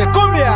cumbia, cumbia.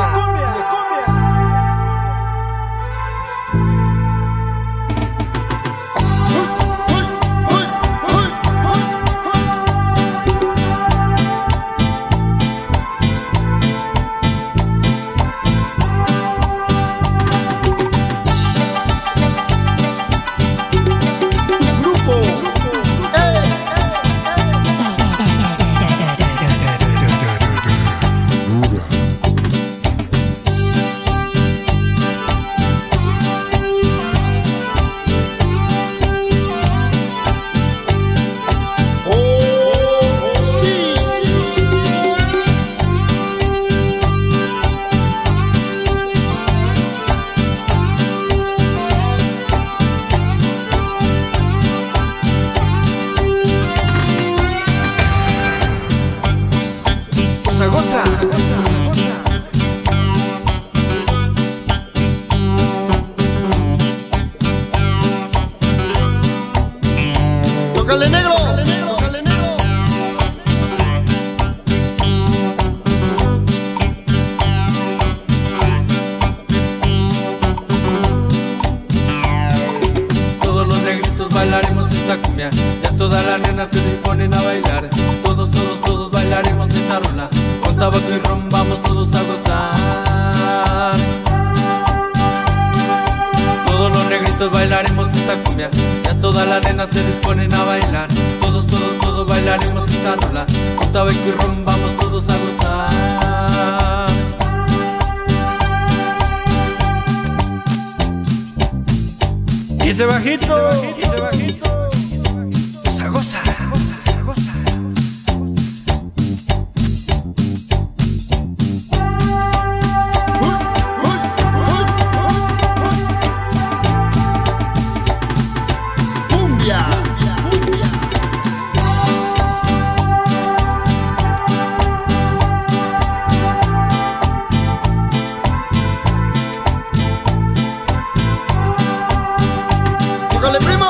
Goza. Tócale negro. Todos los negritos bailaremos esta cumbia. Ya todas las nenas se disponen a bailar. Todos bailaremos esta rola. Con tabaco y ron vamos todos a gozar. Todos los negritos bailaremos esta cumbia. Ya todas las nenas se disponen a bailar. Todos bailaremos esta rola. Con tabaco y ron vamos todos a gozar. Y ese bajito, goza, goza. ¡Tócale, primo!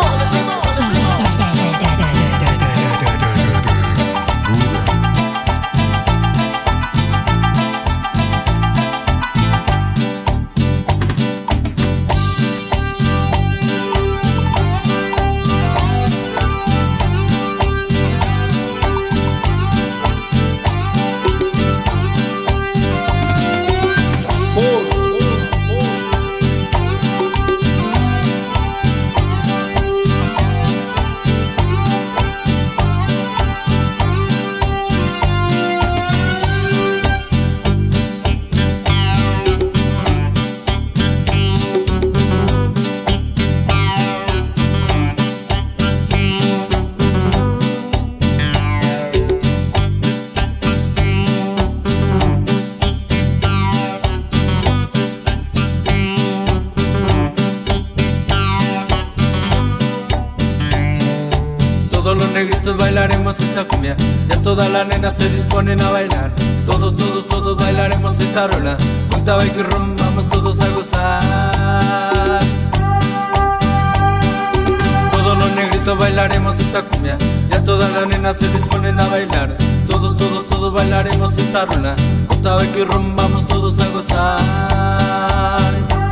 Todos los negritos bailaremos esta cumbia. Ya todas las nenas se disponen a bailar. Todos bailaremos esta rola. Con tabaco y ron vamos todos a gozar. Todos los negritos bailaremos esta cumbia. Ya todas las nenas se disponen a bailar. Todos bailaremos esta rola. Con tabaco y ron vamos todos a gozar.